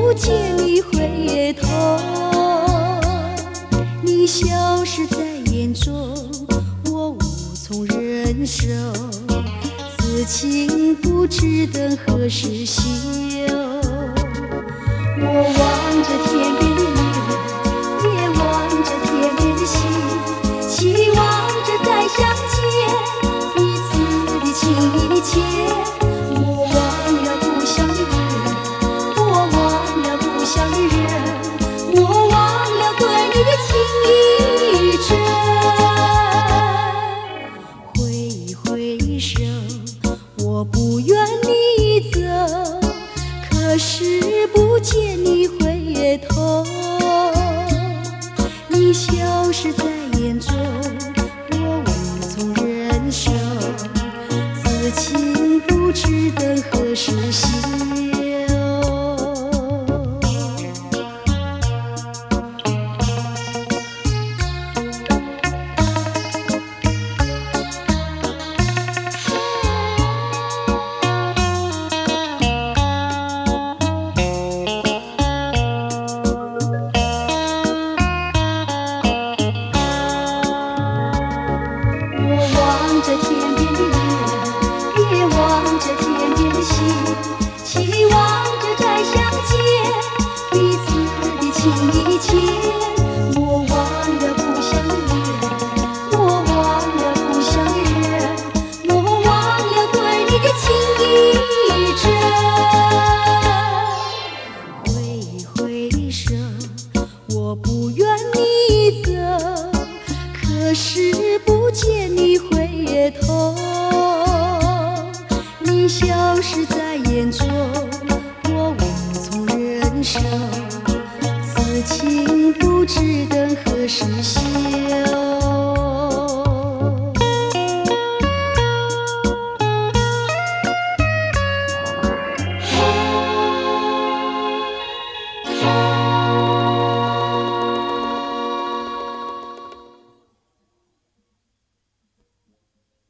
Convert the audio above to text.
不见你回头，你消失在眼中，我无从忍受，此情不知等何时休。我望着天边的月，也望着天边的星，期望着再相见，彼此的情意的切。我忘了故乡的人，我忘了故乡的人，我忘了对你的情意真。挥一挥手，我不愿你走，可是不见你回头，你消失在眼中，我无从忍受，此情不知等何时休。我望着天边的月，也望着天边的星，